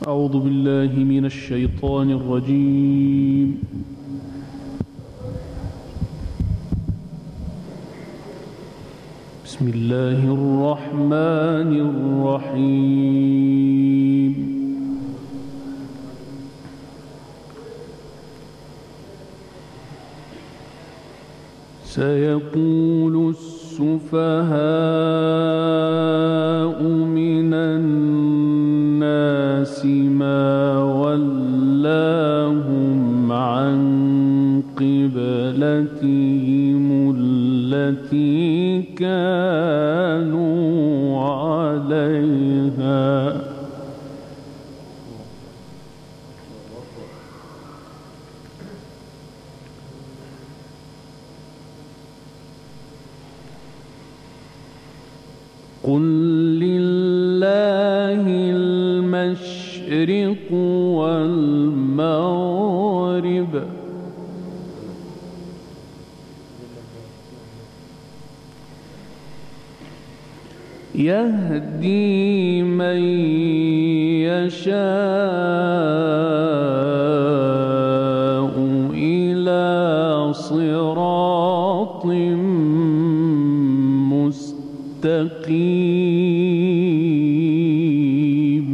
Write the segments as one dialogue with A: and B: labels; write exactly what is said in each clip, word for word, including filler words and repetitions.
A: أعوذ بالله من الشيطان الرجيم. بسم الله الرحمن الرحيم. سيقول السفهاء من الناس ما ولاهم عن قبلتهم التي كانوا عليها قل لله المشرق والمغرب يهدي من يشاء إلى صراط مستقيم.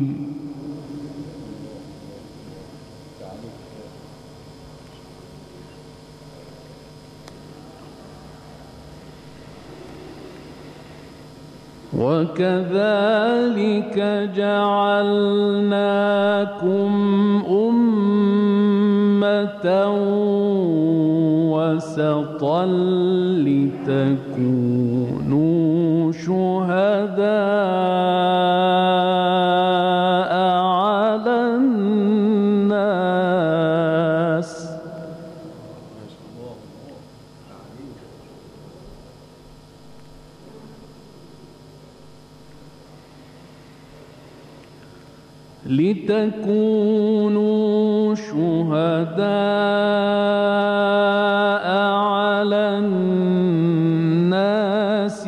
A: وكذلك جعلناكم أمة وسطا لتكونوا شهداء على الناس لتكونوا شهداء على الناس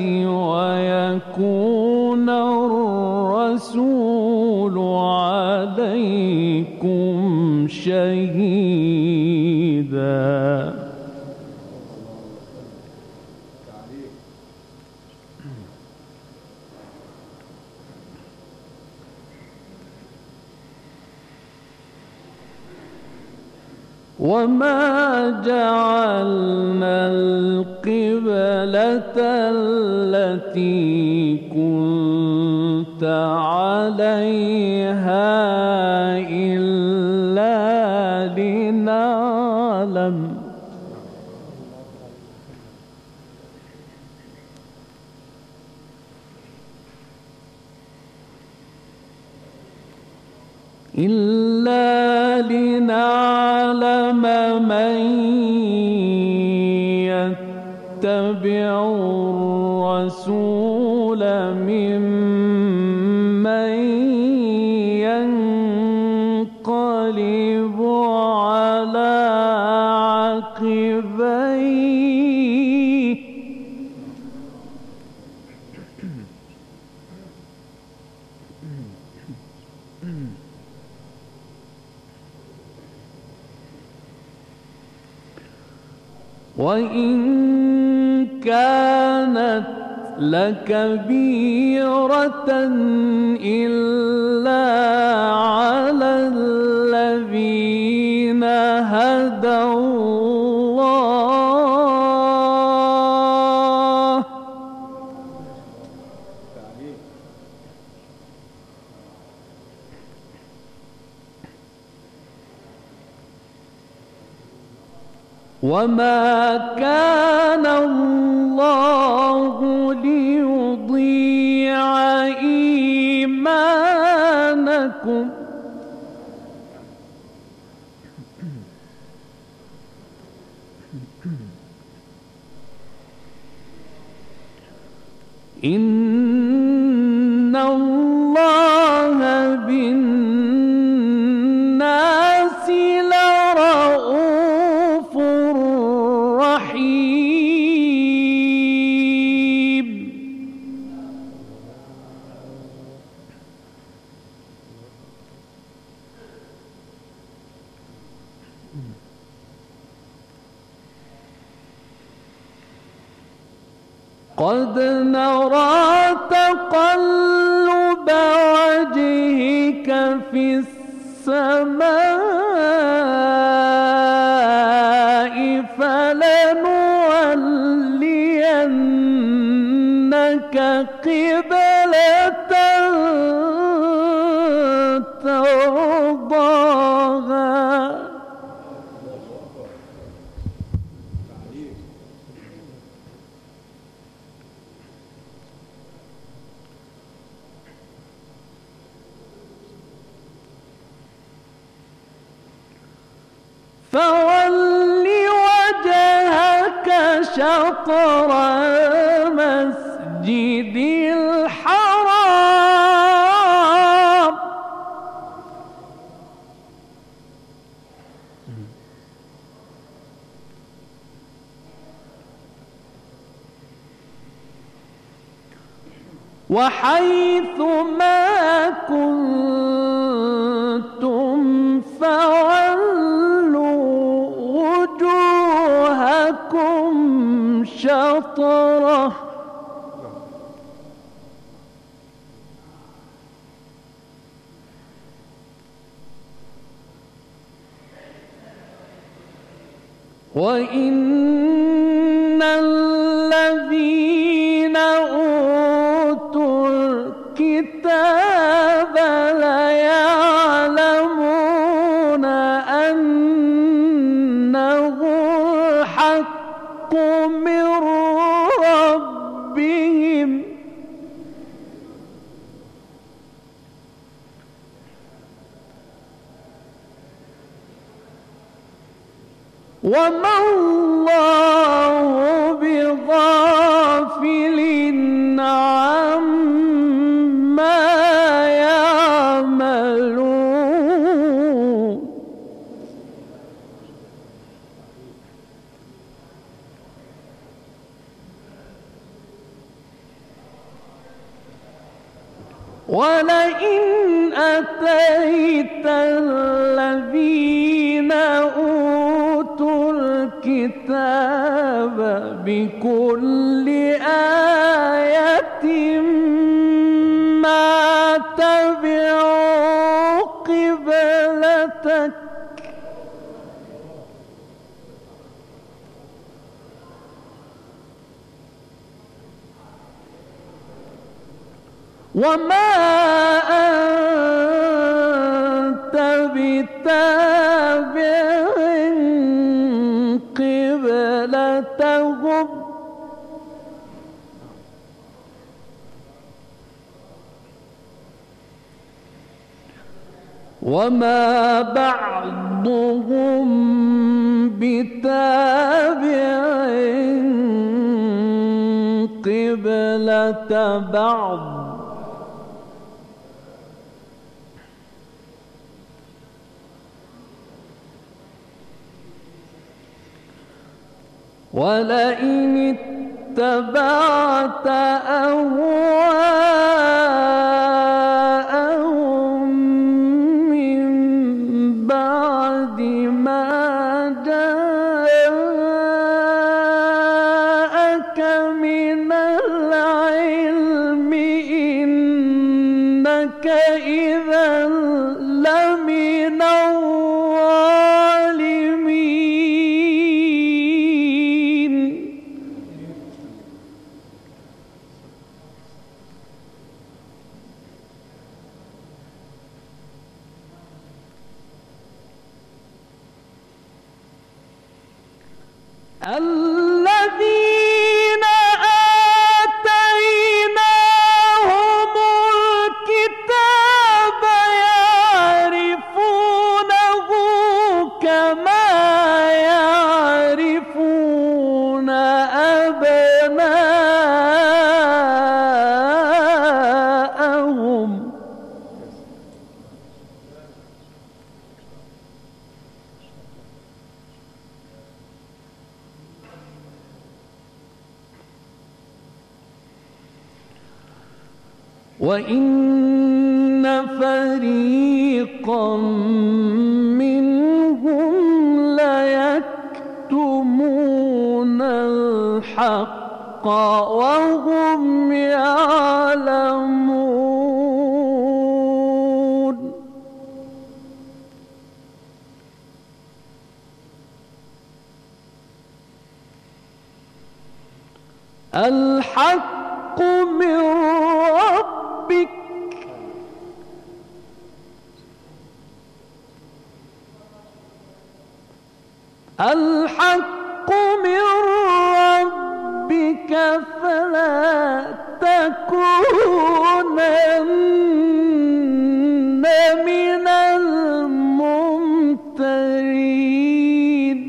A: ويكون الرسول عليكم شهيدا. وما جعلنا القبلة التي كنت عليها إلا لنعلم إلا لنعلم من يتبع الرسول ممن ينقلب على عقبيه وإن كانت لكبيرة إلا على الذين هدى الله وما كان الله ليضيع إيمانكم إن الله بالناس لرؤوف رحيم. قد نرى تقلب وجهك في السماء فلنولينك قبلة ترضاها فول وجهك شطر المسجد الحرام وحيث ما كنتم فولوا وجوهكم شطره وإن الذين أوتوا الكتاب ليعلمون أنه الحق من ربهم وما الله بغافل عما يعملون ولئن أتيت الذين أوتوا الكتاب بكل آية ما تبعوا قبلتك وما أنت بتابع قبلتهم وما بعضهم بتابع قبلة بعض ولئن اتبعت أهواءهم من بعد ما جاءك من العلم إنك إذا لمن الذين آتيناهم الكتاب يعرفونه كما يعرفون أبناءهم وإن فريقا منهم الحق وهم يعلمون. الحق من ربك الحق من ربك فلا تكونن من الممترين.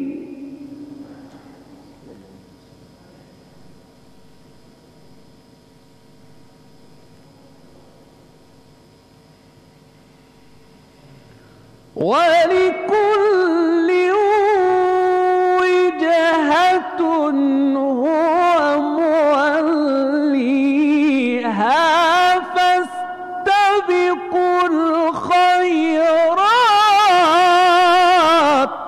A: ولكل وجهة هو موليها فاستبقوا الخيرات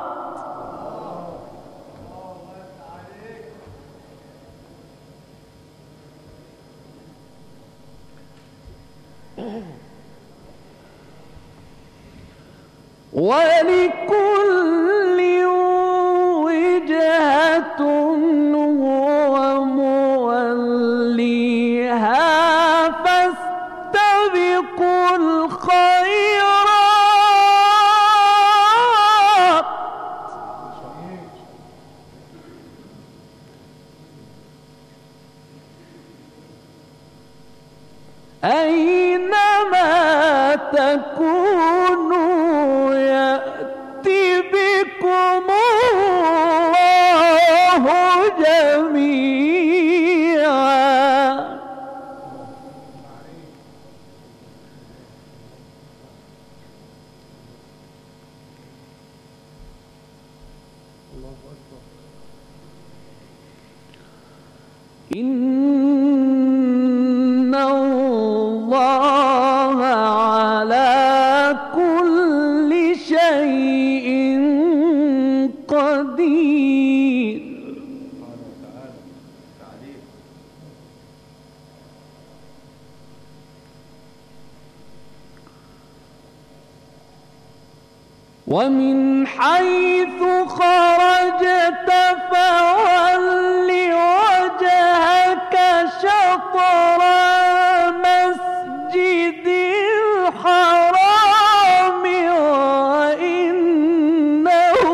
A: ولكل وجهة هو موليها فاستبقوا الخيرات أينما تكونوا يأتي بكم الله جميعا. إن الله على كل شيء قدير. ومن حيث خرجت فول وجهك شطر المسجد الحرام وإنه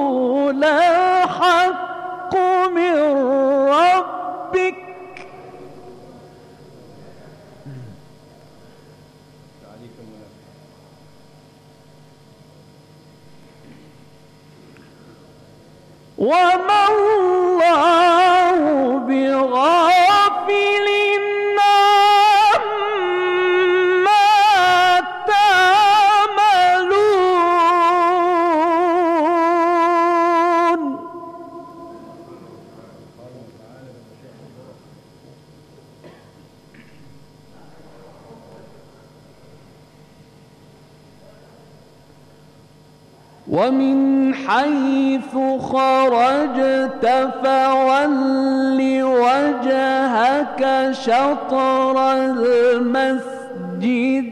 A: لحق من ربك وما الله بغافل عما تعملون. ومن حيث خرجت فول وجهك شطر المسجد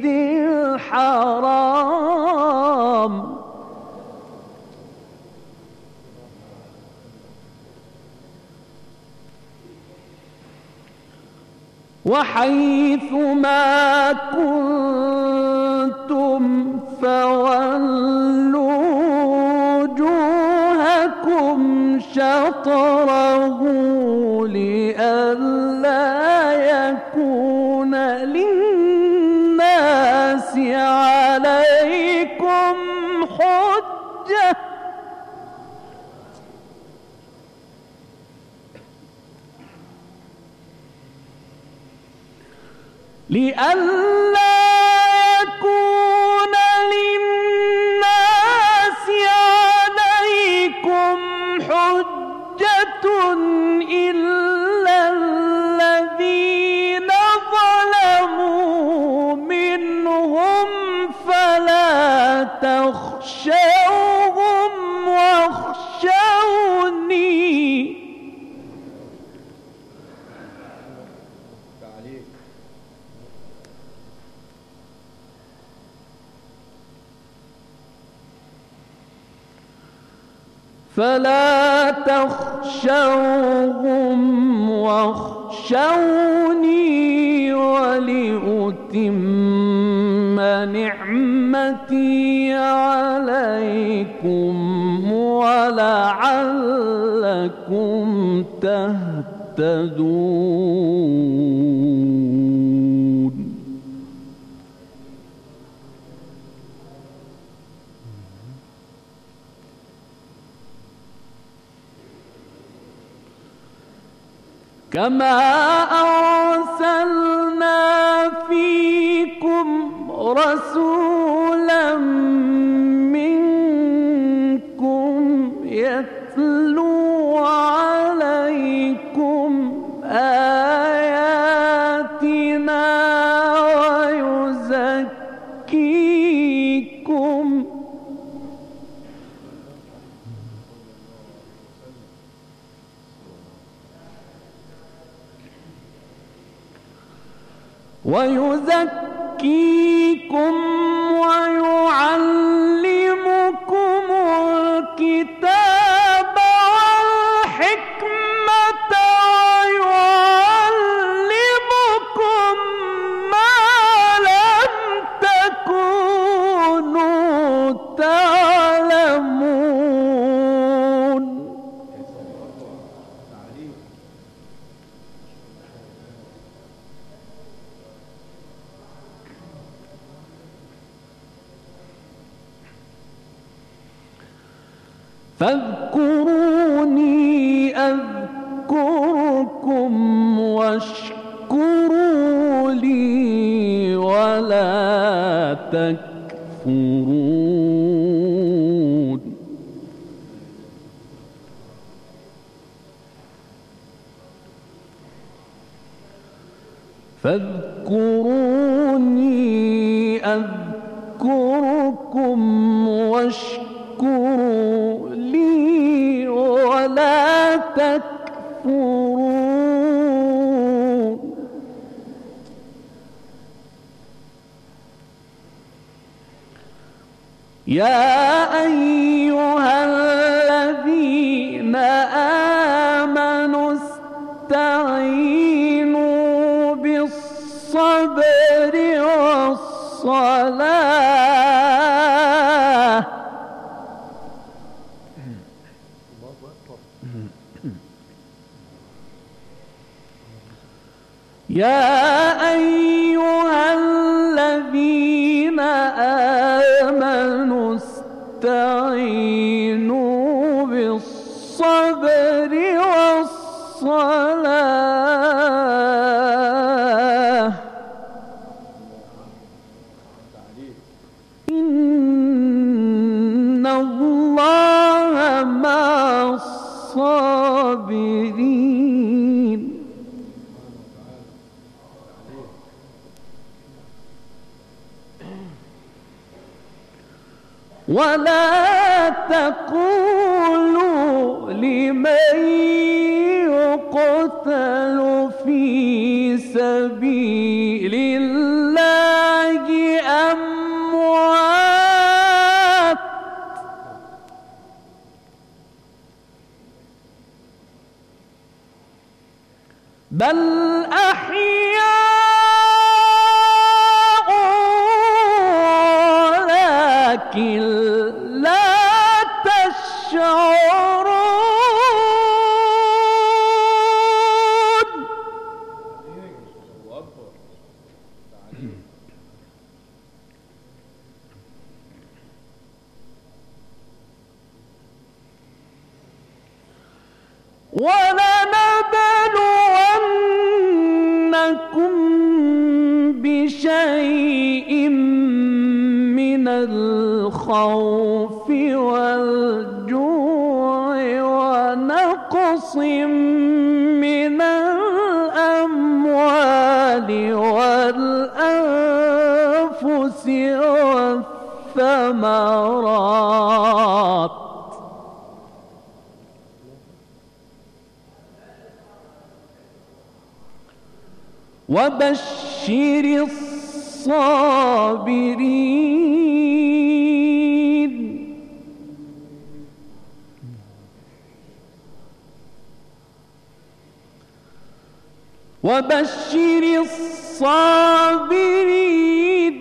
A: الحرام وحيث ما كنتم فولوا وجوهكم شطره لئلا يكون للناس عليكم حجة لئلا يكون للناس عليكم حجة إلا الذين ظلموا منهم فلا تخشوهم واخشوني فلا تخشوهم واخشوني ولأتم نعمتي عليكم ولعلكم تهتدون. كما أرسلنا فيكم رسولا منكم يتلو عليكم آياتنا ويزكيكم ويزكيكم ويعلمكم الكتاب والحكمة ويعلمكم ما لم تكونوا تعلمون. فاذكروني أذكركم واشكروا لي ولا تكفرون. فاذكروني أذكركم واشكروا لي ولا تكفرون. يا أيها الذين آمنوا استعينوا بالصبر والصلاة يا أيها الذين آمنوا استعينوا بالصبر والصلاة إن الله مع الصابرين. ولا تقولوا لمن يقتل في سبيل الله أموات بل أحياء ولكن لا تشعرون. ولنبلونكم بشيء من الخوف والجوع ونقص من الأموال والأنفس والثمرات وبشر الصابرين وبشر الصابرين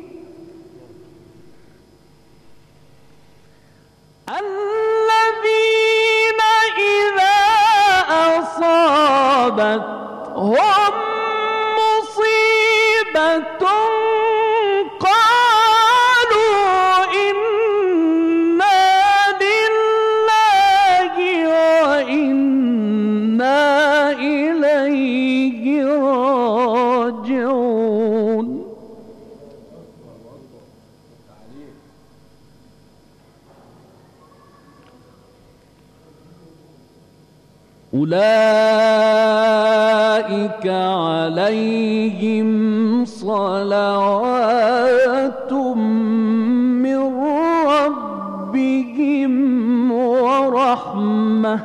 A: الذين إذا أصابتهم مصيبة قالوا إنا لله وإنا إليه راجعون. أولئك عليهم صلوات من ربهم ورحمة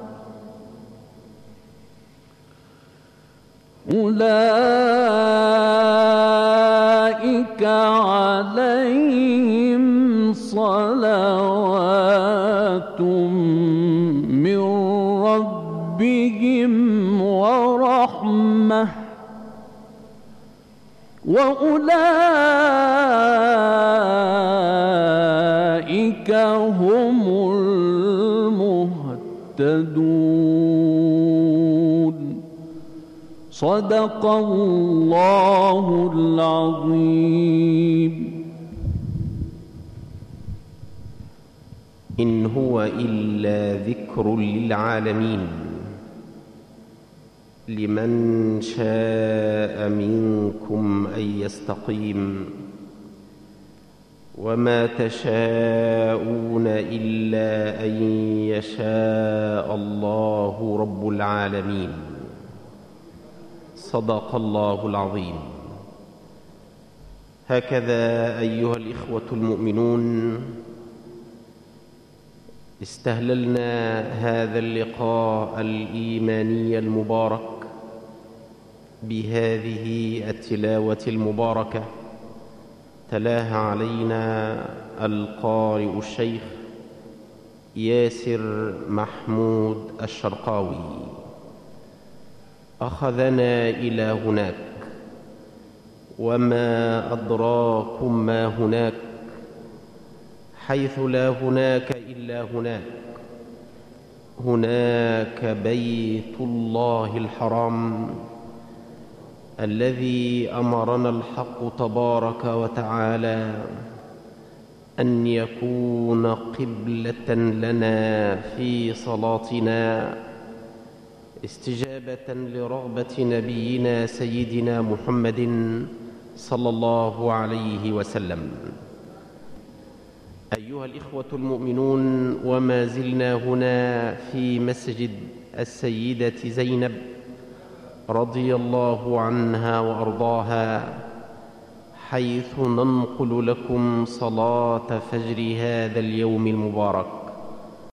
A: أولئك عليهم صلوات من ربهم ورحمة وأولئك هم المهتدون. صدق الله العظيم.
B: إن هو إلا ذكر للعالمين لمن شاء منكم أن يستقيم وما تشاءون إلا أن يشاء الله رب العالمين. صدق الله العظيم. هكذا أيها الإخوة المؤمنون استهللنا هذا اللقاء الإيماني المبارك بهذه التلاوة المباركة. تلاها علينا القارئ الشيخ ياسر محمود الشرقاوي. أخذنا إلى هناك، وما أدراكم ما هناك، حيث لا هناك إلا هناك. هناك بيت الله الحرام الذي أمرنا الحق تبارك وتعالى أن يكون قبلة لنا في صلاتنا، استجابة لرغبة نبينا سيدنا محمد صلى الله عليه وسلم. أيها الإخوة المؤمنون، وما زلنا هنا في مسجد السيدة زينب رضي الله عنها وأرضاها، حيث ننقل لكم صلاة فجر هذا اليوم المبارك.